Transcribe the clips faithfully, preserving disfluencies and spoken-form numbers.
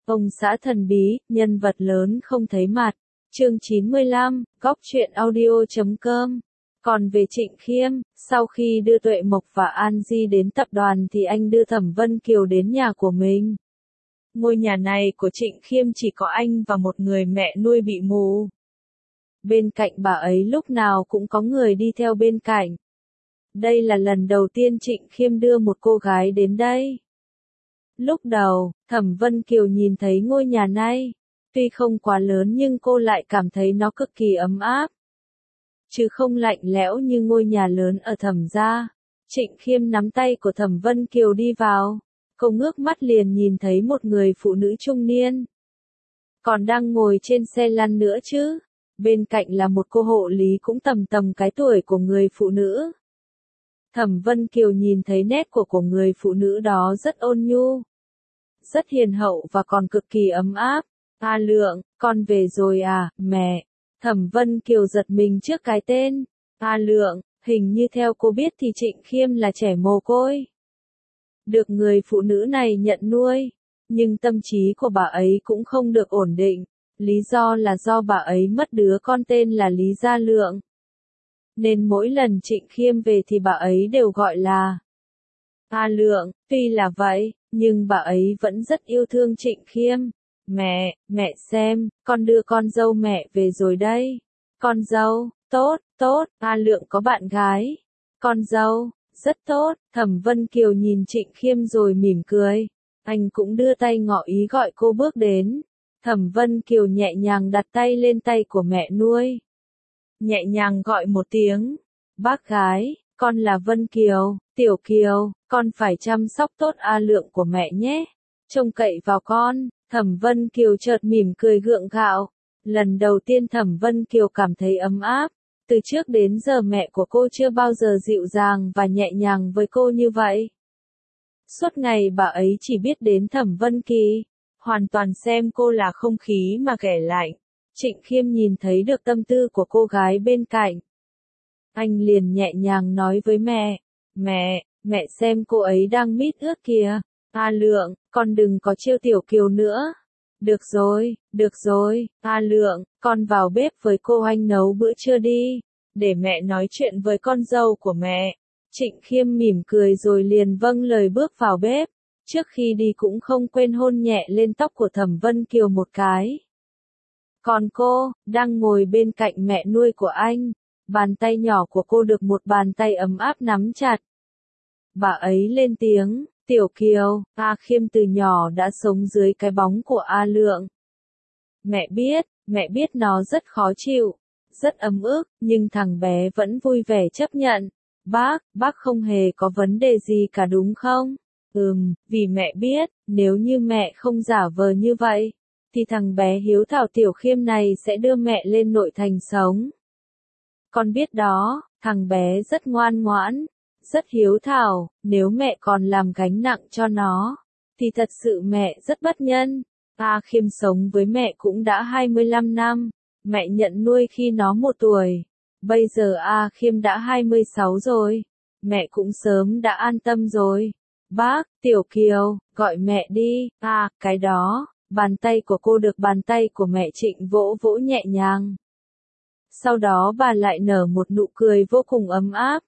Ông xã thần bí, nhân vật lớn không thấy mặt. Chương chín mươi lăm, góc truyện audio chấm com. Còn về Trịnh Khiêm, sau khi đưa Tuệ Mộc và An Di đến tập đoàn thì anh đưa Thẩm Vân Kiều đến nhà của mình. Ngôi nhà này của Trịnh Khiêm chỉ có anh và một người mẹ nuôi bị mù. Bên cạnh bà ấy lúc nào cũng có người đi theo bên cạnh. Đây là lần đầu tiên Trịnh Khiêm đưa một cô gái đến đây. Lúc đầu, Thẩm Vân Kiều nhìn thấy ngôi nhà này, tuy không quá lớn nhưng cô lại cảm thấy nó cực kỳ ấm áp. Chứ không lạnh lẽo như ngôi nhà lớn ở Thẩm gia. Trịnh Khiêm nắm tay của Thẩm Vân Kiều đi vào. Cô ngước mắt liền nhìn thấy một người phụ nữ trung niên. Còn đang ngồi trên xe lăn nữa chứ. Bên cạnh là một cô hộ lý cũng tầm tầm cái tuổi của người phụ nữ. Thẩm Vân Kiều nhìn thấy nét của của người phụ nữ đó rất ôn nhu, rất hiền hậu và còn cực kỳ ấm áp. A Lượng, con về rồi à, mẹ? Thẩm Vân Kiều giật mình trước cái tên. A Lượng, hình như theo cô biết thì Trịnh Khiêm là trẻ mồ côi. Được người phụ nữ này nhận nuôi, nhưng tâm trí của bà ấy cũng không được ổn định. Lý do là do bà ấy mất đứa con tên là Lý Gia Lượng. Nên mỗi lần Trịnh Khiêm về thì bà ấy đều gọi là A Lượng. Tuy là vậy, nhưng bà ấy vẫn rất yêu thương Trịnh Khiêm. Mẹ, mẹ xem, con đưa con dâu mẹ về rồi đây. Con dâu, tốt, tốt, A Lượng có bạn gái. Con dâu, rất tốt. Thẩm Vân Kiều nhìn Trịnh Khiêm rồi mỉm cười. Anh cũng đưa tay ngỏ ý gọi cô bước đến. Thẩm Vân Kiều nhẹ nhàng đặt tay lên tay của mẹ nuôi. Nhẹ nhàng gọi một tiếng. Bác gái, con là Vân Kiều, Tiểu Kiều, con phải chăm sóc tốt A Lượng của mẹ nhé. Trông cậy vào con. Thẩm Vân Kiều chợt mỉm cười gượng gạo. Lần đầu tiên Thẩm Vân Kiều cảm thấy ấm áp. Từ trước đến giờ mẹ của cô chưa bao giờ dịu dàng và nhẹ nhàng với cô như vậy. Suốt ngày bà ấy chỉ biết đến Thẩm Vân Kỳ, hoàn toàn xem cô là không khí mà ghẻ lạnh. Trịnh Khiêm nhìn thấy được tâm tư của cô gái bên cạnh. Anh liền nhẹ nhàng nói với mẹ. Mẹ, mẹ xem cô ấy đang mít ướt kìa. A Lượng, con đừng có trêu Tiểu Kiều nữa. Được rồi, được rồi, A Lượng, con vào bếp với cô anh nấu bữa trưa đi, để mẹ nói chuyện với con dâu của mẹ. Trịnh Khiêm mỉm cười rồi liền vâng lời bước vào bếp. Trước khi đi cũng không quên hôn nhẹ lên tóc của Thẩm Vân Kiều một cái. Còn cô, đang ngồi bên cạnh mẹ nuôi của anh, bàn tay nhỏ của cô được một bàn tay ấm áp nắm chặt. Bà ấy lên tiếng. Tiểu Kiều, A Khiêm từ nhỏ đã sống dưới cái bóng của A Lượng. Mẹ biết, mẹ biết nó rất khó chịu, rất ấm ức, nhưng thằng bé vẫn vui vẻ chấp nhận. Bác, bác không hề có vấn đề gì cả đúng không? Ừm, vì mẹ biết, nếu như mẹ không giả vờ như vậy, thì thằng bé hiếu thảo Tiểu Khiêm này sẽ đưa mẹ lên nội thành sống. Con biết đó, thằng bé rất ngoan ngoãn, rất hiếu thảo, nếu mẹ còn làm gánh nặng cho nó, thì thật sự mẹ rất bất nhân. A Khiêm sống với mẹ cũng đã hai mươi lăm năm, mẹ nhận nuôi khi nó một tuổi, bây giờ A Khiêm đã hai mươi sáu rồi, mẹ cũng sớm đã an tâm rồi. Bác, Tiểu Kiều, gọi mẹ đi. À, cái đó, bàn tay của cô được bàn tay của mẹ Trịnh vỗ vỗ nhẹ nhàng. Sau đó bà lại nở một nụ cười vô cùng ấm áp.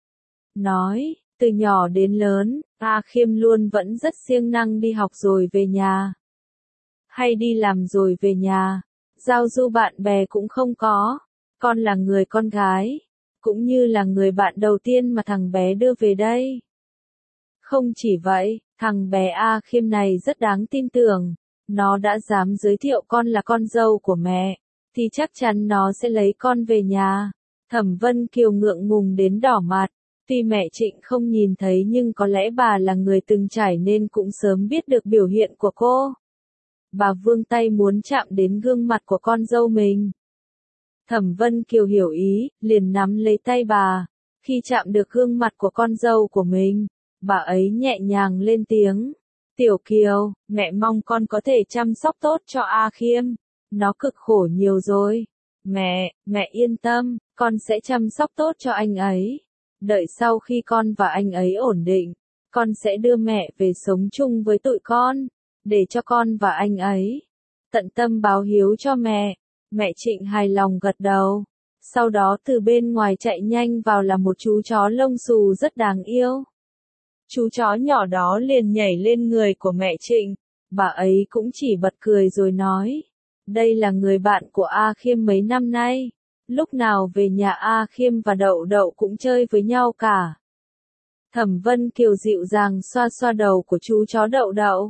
Nói, từ nhỏ đến lớn, A Khiêm luôn vẫn rất siêng năng đi học rồi về nhà. Hay đi làm rồi về nhà, giao du bạn bè cũng không có. Con là người con gái, cũng như là người bạn đầu tiên mà thằng bé đưa về đây. Không chỉ vậy, thằng bé A Khiêm này rất đáng tin tưởng. Nó đã dám giới thiệu con là con dâu của mẹ, thì chắc chắn nó sẽ lấy con về nhà. Thẩm Vân Kiều ngượng ngùng đến đỏ mặt. Tuy mẹ Trịnh không nhìn thấy nhưng có lẽ bà là người từng trải nên cũng sớm biết được biểu hiện của cô. Bà vươn tay muốn chạm đến gương mặt của con dâu mình. Thẩm Vân Kiều hiểu ý, liền nắm lấy tay bà. Khi chạm được gương mặt của con dâu của mình, bà ấy nhẹ nhàng lên tiếng. Tiểu Kiều, mẹ mong con có thể chăm sóc tốt cho A Khiêm. Nó cực khổ nhiều rồi. Mẹ, mẹ yên tâm, con sẽ chăm sóc tốt cho anh ấy. Đợi sau khi con và anh ấy ổn định, con sẽ đưa mẹ về sống chung với tụi con. để cho con và anh ấy tận tâm báo hiếu cho mẹ. Mẹ Trịnh hài lòng gật đầu. Sau đó từ bên ngoài chạy nhanh vào là một chú chó lông xù rất đáng yêu. Chú chó nhỏ đó liền nhảy lên người của mẹ Trịnh. Bà ấy cũng chỉ bật cười rồi nói, đây là người bạn của A Khiêm mấy năm nay. Lúc nào về nhà A Khiêm và Đậu Đậu cũng chơi với nhau cả. Thẩm Vân Kiều dịu dàng xoa xoa đầu của chú chó Đậu Đậu.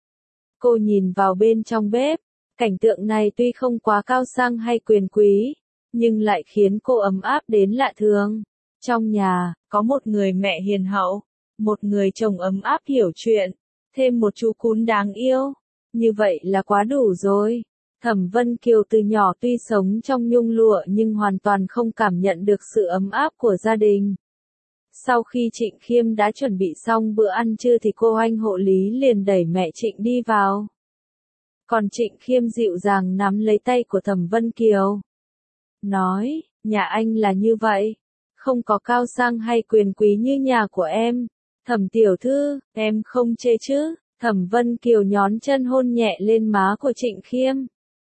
Cô nhìn vào bên trong bếp. Cảnh tượng này tuy không quá cao sang hay quyền quý, nhưng lại khiến cô ấm áp đến lạ thường. Trong nhà, có một người mẹ hiền hậu, một người chồng ấm áp hiểu chuyện, thêm một chú cún đáng yêu. Như vậy là quá đủ rồi. Thẩm Vân Kiều từ nhỏ tuy sống trong nhung lụa nhưng hoàn toàn không cảm nhận được sự ấm áp của gia đình. Sau khi Trịnh Khiêm đã chuẩn bị xong bữa ăn trưa thì cô anh hộ lý liền đẩy mẹ Trịnh đi vào. Còn Trịnh Khiêm dịu dàng nắm lấy tay của Thẩm Vân Kiều. Nói, nhà anh là như vậy, không có cao sang hay quyền quý như nhà của em. Thẩm tiểu thư, em không chê chứ? Thẩm Vân Kiều nhón chân hôn nhẹ lên má của Trịnh Khiêm.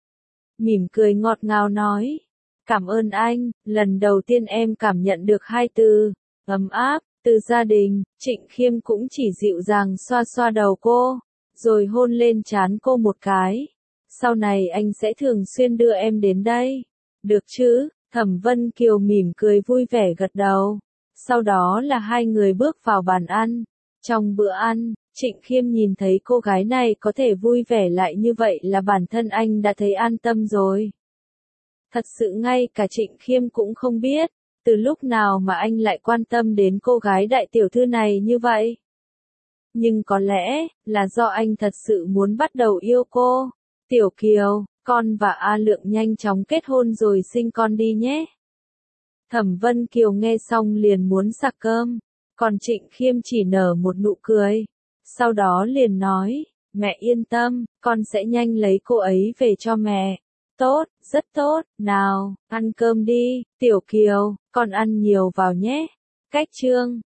Mỉm cười ngọt ngào nói, cảm ơn anh, lần đầu tiên em cảm nhận được hai từ, ấm áp, từ gia đình. Trịnh Khiêm cũng chỉ dịu dàng xoa xoa đầu cô, rồi hôn lên trán cô một cái. Sau này anh sẽ thường xuyên đưa em đến đây. Được chứ? Thẩm Vân Kiều mỉm cười vui vẻ gật đầu. Sau đó là hai người bước vào bàn ăn. Trong bữa ăn, Trịnh Khiêm nhìn thấy cô gái này có thể vui vẻ lại như vậy là bản thân anh đã thấy an tâm rồi. Thật sự ngay cả Trịnh Khiêm cũng không biết, từ lúc nào mà anh lại quan tâm đến cô gái đại tiểu thư này như vậy. Nhưng có lẽ, là do anh thật sự muốn bắt đầu yêu cô. Tiểu Kiều, con và A Lượng nhanh chóng kết hôn rồi sinh con đi nhé. Thẩm Vân Kiều nghe xong liền muốn sặc cơm, còn Trịnh Khiêm chỉ nở một nụ cười. Sau đó liền nói, mẹ yên tâm, con sẽ nhanh lấy cô ấy về cho mẹ. Tốt, rất tốt, nào, ăn cơm đi, Tiểu Kiều, con ăn nhiều vào nhé. Cách chương